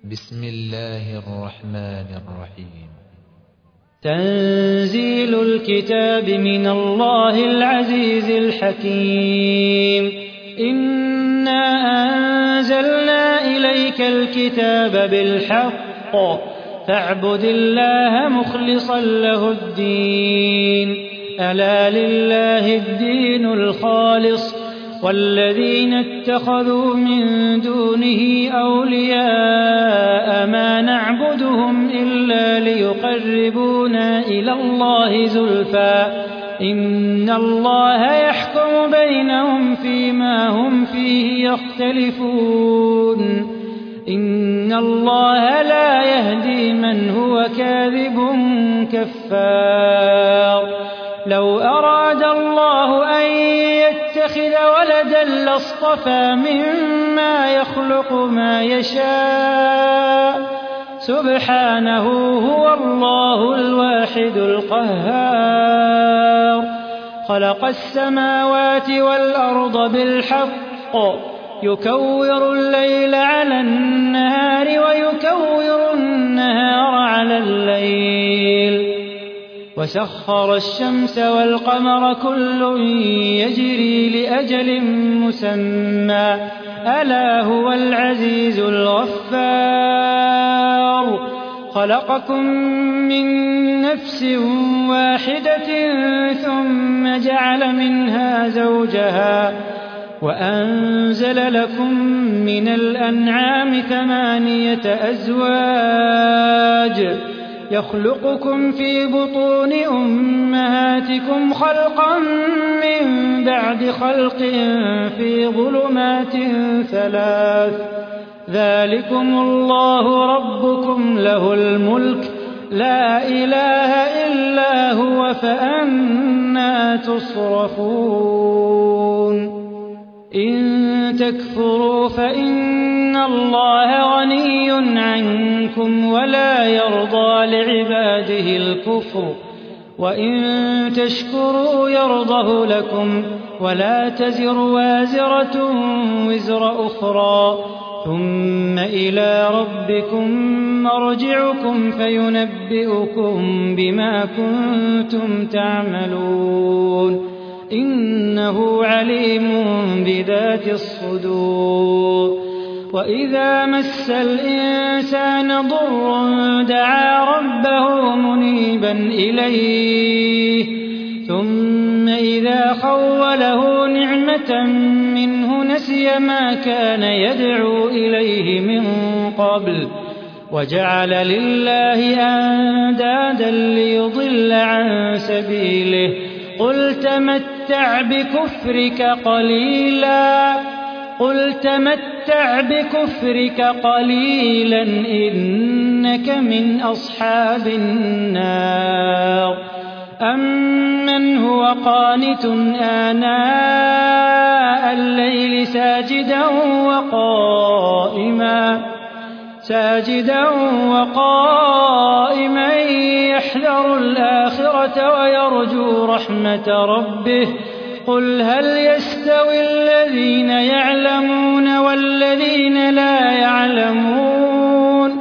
بسم الله الرحمن الرحيم. تنزيل الكتاب من الله العزيز الحكيم. إنا أنزلنا إليك الكتاب بالحق فاعبد الله مخلصا له الدين. ألا لله الدين الخالص والذين اتخذوا من دونه أولياء ما نعبدهم إلا ليقربونا إلى الله زلفى إن الله يحكم بينهم فيما هم فيه يختلفون. إن الله لا يهدي من هو كاذب كفار. لو أراد الله أن يتخذ ولدا لاصطفى مما يخلق ما يشاء سبحانه هو الله الواحد القهار. خلق السماوات والأرض بالحق يكور الليل على النهار ويكور النهار على الليل وسخر الشمس والقمر كل يجري لأجل مسمى ألا هو العزيز الغفار. خلقكم من نفس واحدة ثم جعل منها زوجها وأنزل لكم من الأنعام 8 أزواج يخلقكم في بطون أمهاتكم خلقا من بعد خلق في ظلمات 3 ذلكم الله ربكم له الملك لا إله إلا هو فأنى تصرفون. إن تكفروا فإن الله غني عنكم ولا يرضى لعباده الكفر وإن تشكروا يرضه لكم ولا تزر وازرة وزر أخرى ثم إلى ربكم مرجعكم فينبئكم بما كنتم تعملون إنه عليم بذات الصدور. وإذا مس الإنسان ضر دعا ربه منيبا إليه ثم إذا خوله نعمة منه نسي ما كان يدعو إليه من قبل وجعل لله أندادا ليضل عن سبيله قل تمتع بكفرك قليلا إنك من أصحاب النار. أمن هو قانت آناء الليل ساجدا وقائما يحذر الآخرة ويرجو رحمة ربه قل هل يستوي الذين يعلمون والذين لا يعلمون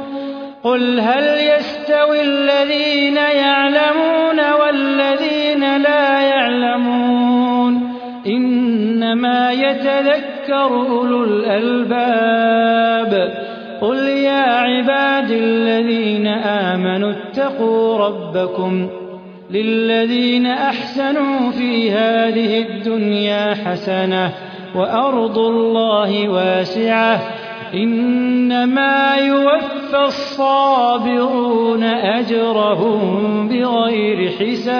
إنما يتذكر أولو الألباب. قل يا عباد الذين آمنوا اتقوا ربكم للذين أحسنوا في هذه الدنيا حسنة وأرض الله واسعة إنما يوفى الصابرون أجرهم بغير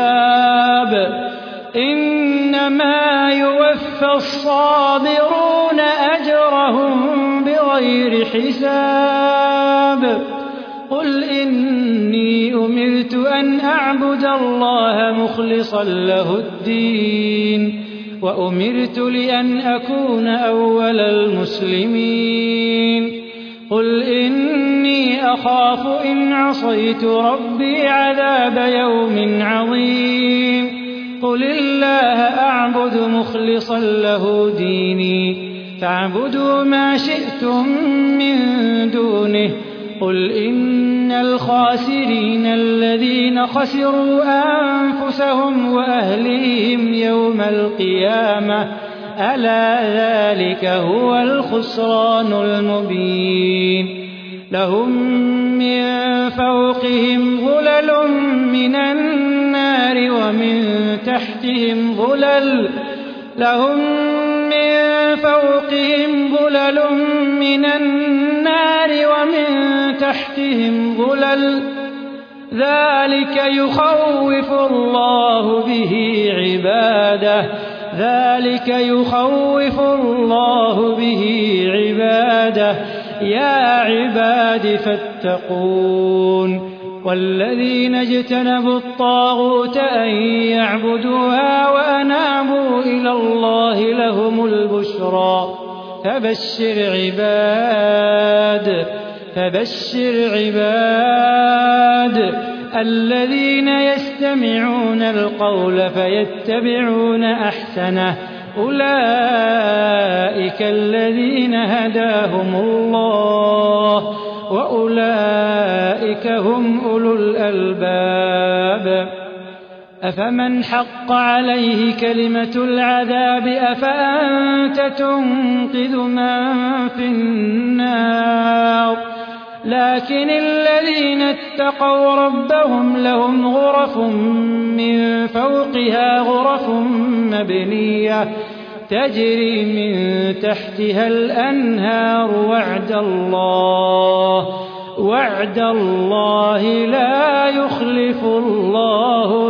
حساب. قل إني أمرت أن أعبد الله مخلصا له الدين وأمرت لأن أكون أول المسلمين. قل إني أخاف إن عصيت ربي عذاب يوم عظيم. قل الله أعبد مخلصا له ديني فاعبدوا ما شئتم من دونه قل إن الخاسرين الذين خسروا أنفسهم وأهليهم يوم القيامة ألا ذلك هو الخسران المبين لهم من فوقهم ظلل من النار ومن تحتهم ظلل ذلك يخوف الله به عباده يا عباد فاتقون والذين اجتنبوا الطاغوت أن يعبدوها وأنابوا إلى الله لهم البشرى فبشر عباد الذين يستمعون القول فيتبعون أحسنه أولئك الذين هداهم الله وأولئك هم أولو الألباب أفمن حق عليه كلمة العذاب أفأنت تنقذ من في النار لكن الذين اتقوا ربهم لهم غرف من فوقها غرف مبنية تجري من تحتها الأنهار وعد الله لا يخلف الله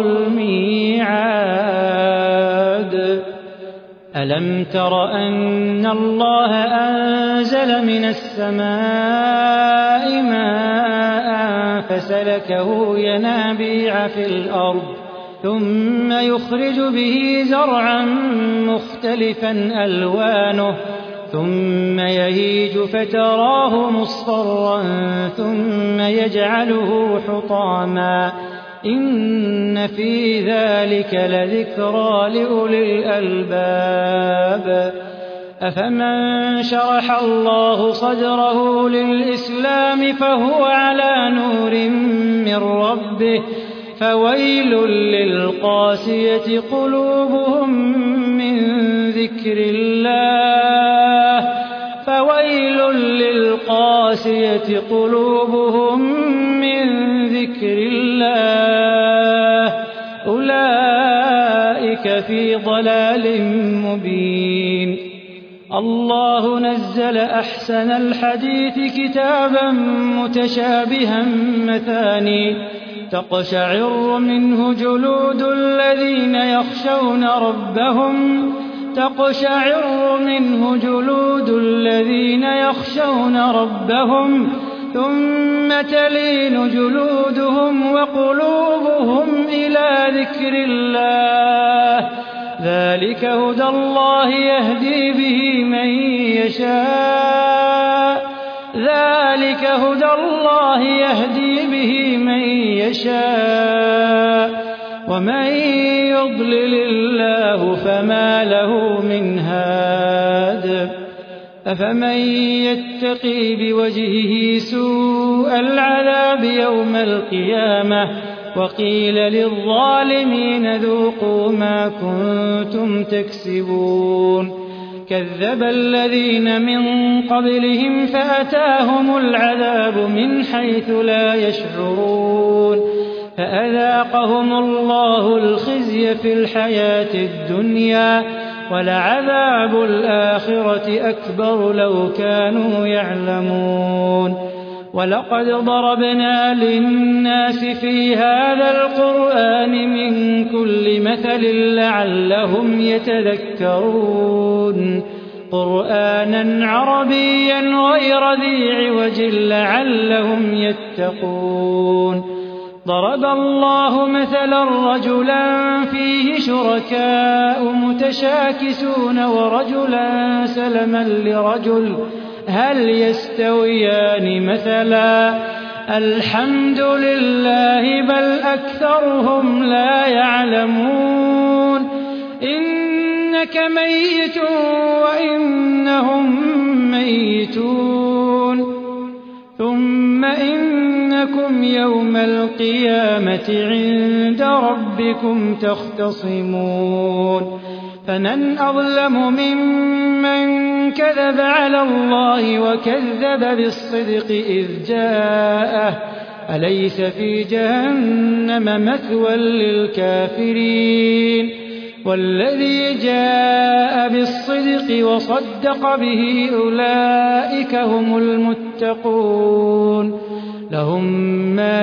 الميعاد ألم تر أن الله أنزل من السماء ماء فسلكه ينابيع في الأرض ثم يخرج به زرعا مختلفا ألوانه ثم يهيج فتراه مصفرا ثم يجعله حطاما إن في ذلك لذكرى لأولي الألباب أفمن شرح الله صدره للإسلام فهو على نور من ربه فويل للقاسية قلوبهم من ذكر الله أولئك في ضلال مبين الله نزل أحسن الحديث كتابا متشابها مثاني تقشعر منه جلود الذين يخشون ربهم ثم تلين جلودهم وقلوبهم إلى ذكر الله ذلك هدى الله يهدي به من يشاء ومن يضلل الله فما له من هاد أفمن يتقي بوجهه سوء العذاب يوم القيامة وقيل للظالمين ذوقوا ما كنتم تكسبون كذب الذين من قبلهم فأتاهم العذاب من حيث لا يشعرون فأذاقهم الله الخزي في الحياة الدنيا ولعذاب الآخرة أكبر لو كانوا يعلمون ولقد ضربنا للناس في هذا القرآن من كل مثل لعلهم يتذكرون قرآنا عربيا غير ذي عوج لعلهم يتقون ضرب الله مثلا رجلا فيه شركاء متشاكسون ورجلا سلما لرجل هل يستويان مثلا الحمد لله بل أكثرهم لا يعلمون إنك ميت وإنهم ميتون ثم إنكم يوم القيامة عند ربكم تختصمون فمن أظلم ممن كذب على الله وكذب بالصدق إذ جاءه أليس في جهنم مثوى للكافرين والذي جاء بالصدق وصدق به أولئك هم المتقون لهم ما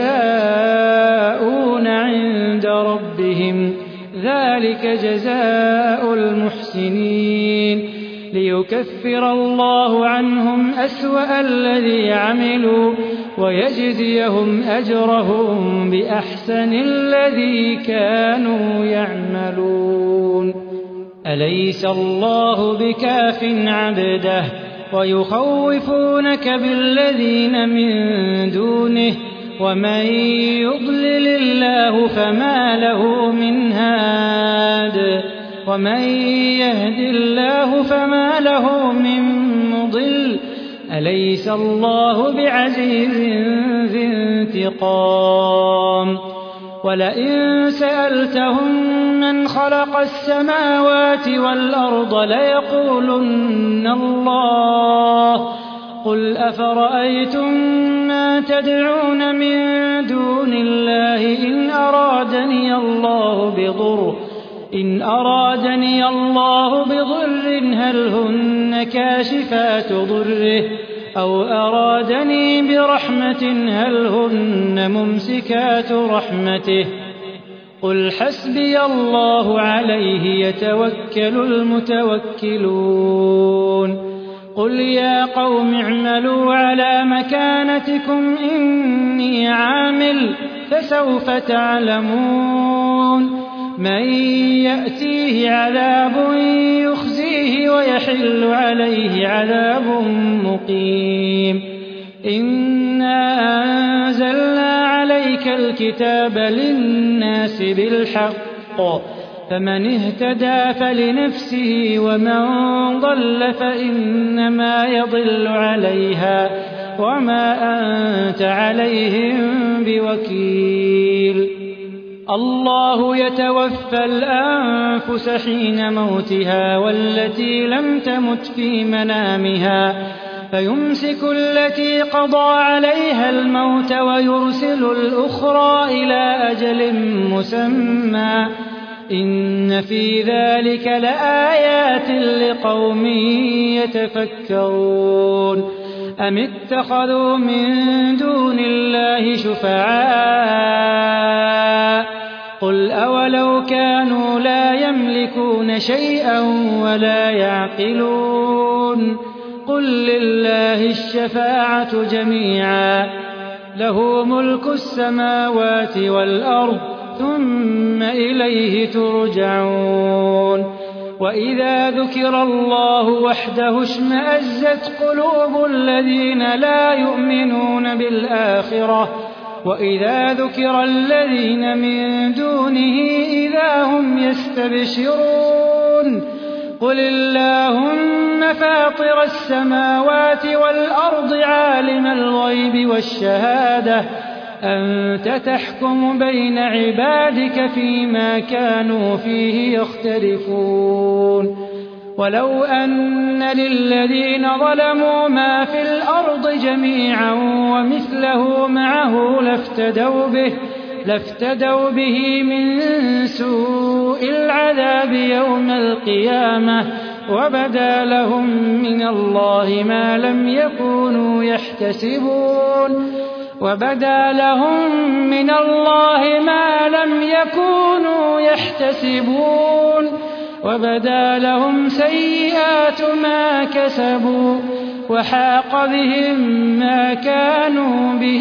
يشاءون عند ربهم ذلك جزاء المحسنين ليكفر الله عنهم أسوأ الذي عملوا ويجزيهم أجرهم بأحسن الذي كانوا يعملون أليس الله بكاف عبده ويخوفونك بالذين من دونه ومن يضلل الله فما له من هاد ومن يهد الله فما له من مضل أليس الله بعزيز ذي انتقام ولئن سألتهم من خلق السماوات والأرض ليقولن الله قل أفرأيتم ما تدعون من دون الله إن أرادني الله بضر هل هن كاشفات ضره أو أرادني برحمة هل هن ممسكات رحمته قل حسبي الله عليه يتوكل المتوكلون قل يا قوم اعملوا على مكانتكم إني عامل فسوف تعلمون من يأتيه عذاب يخزيه ويحل عليه عذاب مقيم إنا أنزلنا عليك الكتاب للناس بالحق فمن اهتدى فلنفسه ومن ضل فإنما يضل عليها وما أنت عليهم بوكيل الله يتوفى الأنفس حين موتها والتي لم تمت في منامها فيمسك التي قضى عليها الموت ويرسل الأخرى إلى أجل مسمى إن في ذلك لآيات لقوم يتفكرون أم اتخذوا من دون الله شفعاء قل أولو كانوا لا يملكون شيئا ولا يعقلون قل لله الشفاعة جميعا له ملك السماوات والأرض ثم إليه ترجعون وإذا ذكر الله وحده اشمأزت قلوب الذين لا يؤمنون بالآخرة وإذا ذكر الذين من دونه إذا هم يستبشرون قل اللهم فاطر السماوات والأرض عالم الغيب والشهادة أنت تحكم بين عبادك فيما كانوا فيه يختلفون ولو أن للذين ظلموا ما في الأرض جميعا ومثله معه لافتدوا به من سوء العذاب يوم القيامة وبدا لهم من الله ما لم يكونوا يحتسبون وبدا لهم سيئات ما كسبوا وحاق بهم ما كانوا به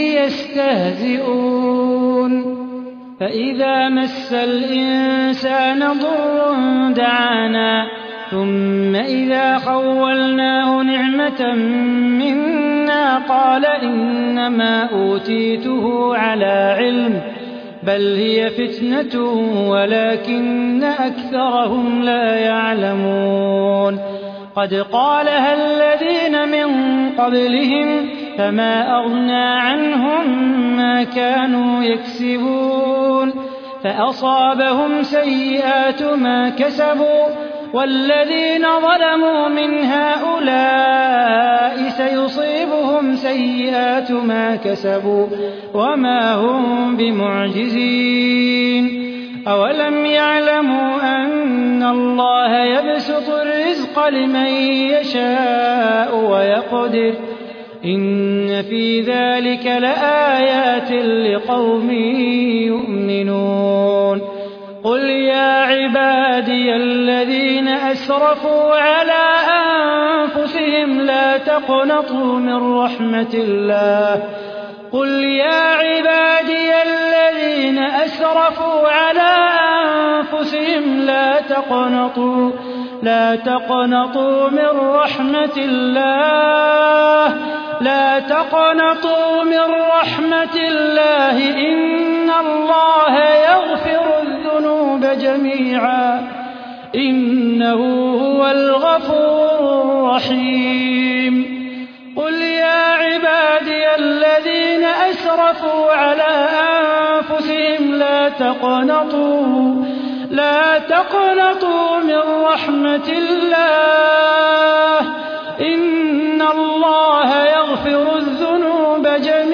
يستهزئون فإذا مس الإنسان ضر دعانا ثم إذا خولناه نعمة منا قال إنما أوتيته على علم بل هي فتنة ولكن أكثرهم لا يعلمون قد قالها الذين من قبلهم فما أغنى عنهم ما كانوا يكسبون فأصابهم سيئات ما كسبوا والذين ظلموا من هؤلاء سيصيبهم سيئات ما كسبوا وما هم بمعجزين أولم يعلموا أن الله يبسط الرزق لمن يشاء ويقدر إن في ذلك لآيات لقوم يؤمنون قل يا عبادي الذين أسرفوا على أنفسهم لا تقنطوا من رحمة الله قل يا عبادي الذين أسرفوا على أنفسهم لا تقنطوا من رحمة الله إن الله يغفر الذنوب جميعا إنه هو الغفور الرحيم قل يا عبادي الذين أسرفوا على أنفسهم لا تقنطوا من رحمة الله إن الله يغفر الذنوب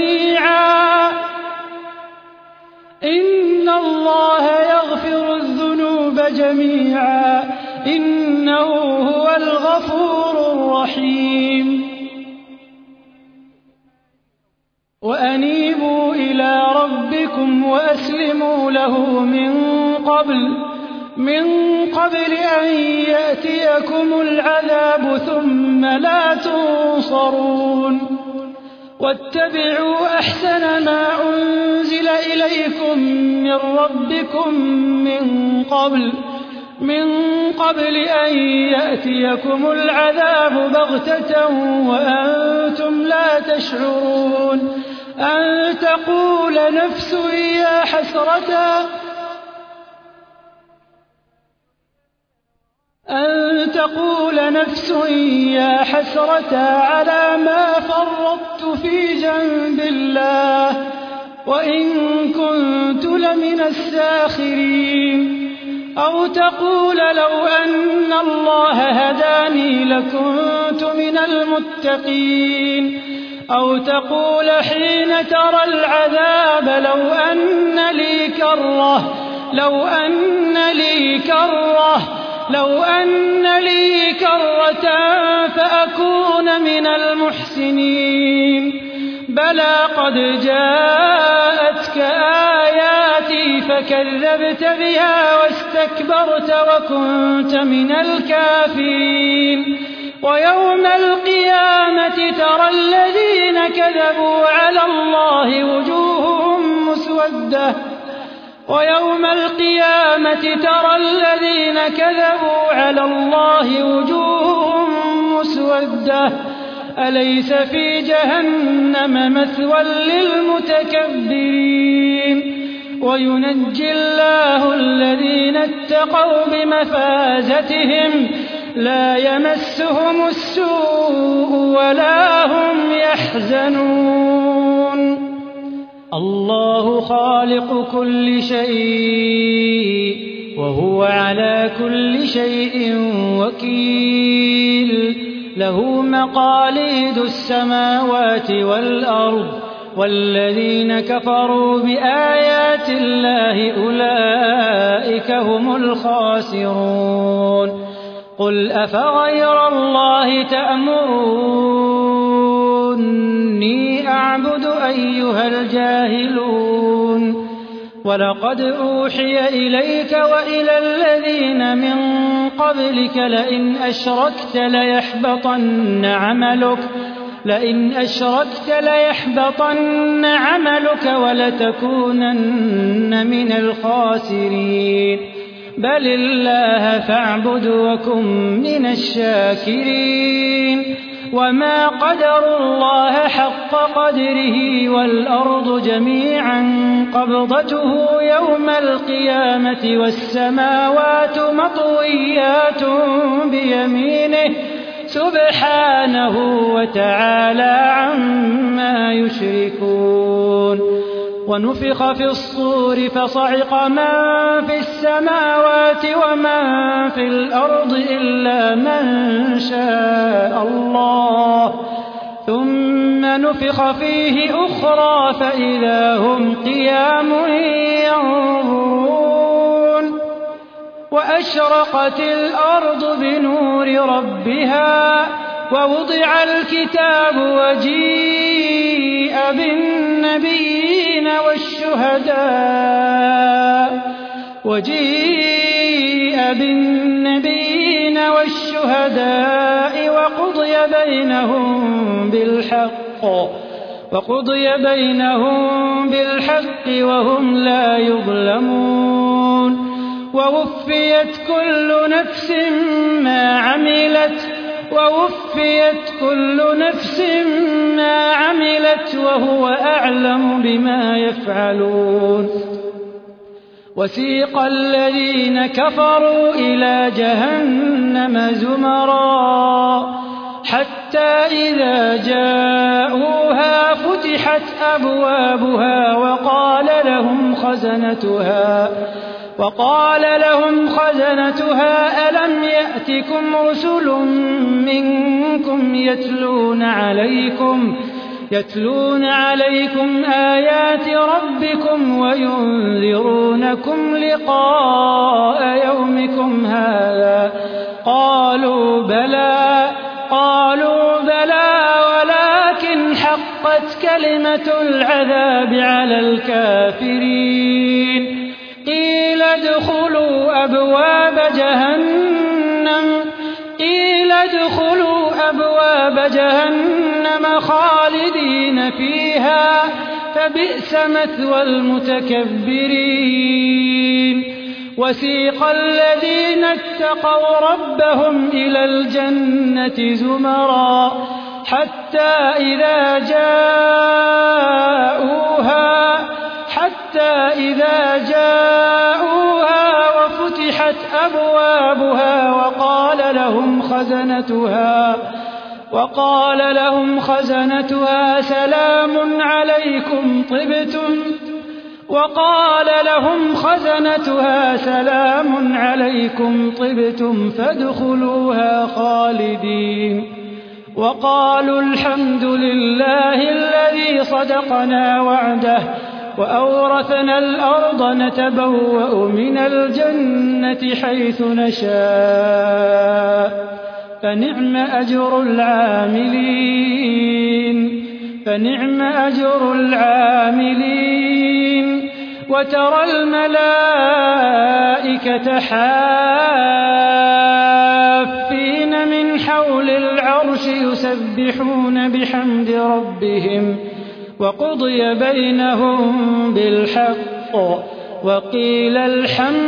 جميعا إنه هو الغفور الرحيم وأنيبوا إلى ربكم وأسلموا له من قبل أن يأتيكم العذاب ثم لا تنصرون واتبعوا أحسن ما أنزل إليكم من ربكم من قبل أن يأتيكم العذاب بغتة وأنتم لا تشعرون أن تقول نفس يا حسرة على ما فرطت في جنب الله وإن كنت لمن الساخرين أو تقول لو أن الله هداني لكنت من المتقين أو تقول حين ترى العذاب لو أن لي كرة فأكون من المحسنين بلى قد جاءتك آياتي فكذبت بها واستكبرت وكنت من الكافرين ويوم القيامة ترى الذين كذبوا على الله وجوههم مسودة أليس في جهنم مثوى للمتكبرين وينجي الله الذين اتقوا بمفازتهم لا يمسهم السوء ولا هم يحزنون الله خالق كل شيء وهو على كل شيء وكيل له مقاليد السماوات والأرض والذين كفروا بآيات الله أولئك هم الخاسرون قل أفغير الله تأمروني أعبد أيها الجاهلون ولقد أوحي إليك وإلى الذين من قبلك لئن أشركت ليحبطن عملك ولتكونن من الخاسرين بل الله فاعبد وكن من الشاكرين وما قدروا الله حق قدره والأرض جميعا قبضته يوم القيامة والسماوات مطويات بيمينه سبحانه وتعالى عما يشركون ونفخ في الصور فصعق من في السماوات ومن في الأرض إلا من شاء الله ثم نفخ فيه أخرى فإذا هم قيام ينظرون وأشرقت الأرض بنور ربها ووضع الكتاب وجيء بالنبيين والشهداء وقضي بينهم بالحق وهم لا يظلمون ووفيت كل نفس ما عملت وهو أعلم بما يفعلون وسيق الذين كفروا إلى جهنم زمرا حتى إذا جاءوها فتحت أبوابها وقال لهم خزنتها ألم يأتكم رسل منكم يتلون عليكم آيات ربكم وينذرونكم لقاء يومكم هذا قالوا بلى ولكن حقت كلمة العذاب على الكافرين قيل ادخلوا أبواب جهنم خالدين فيها فبئس مثوى المتكبرين وسيق الذين اتقوا ربهم إلى الجنة زمرا حتى إذا جاءوها وفتحت أبوابها وقال لهم خزنتها سلام عليكم طبتم فادخلوها خالدين وقالوا الحمد لله الذي صدقنا وعده وأورثنا الأرض نتبوأ من الجنة حيث نشاء فنعم أجر العاملين وترى الملائكة حافين من حول العرش يسبحون بحمد ربهم وقضي بينهم بالحق وقيل الحمد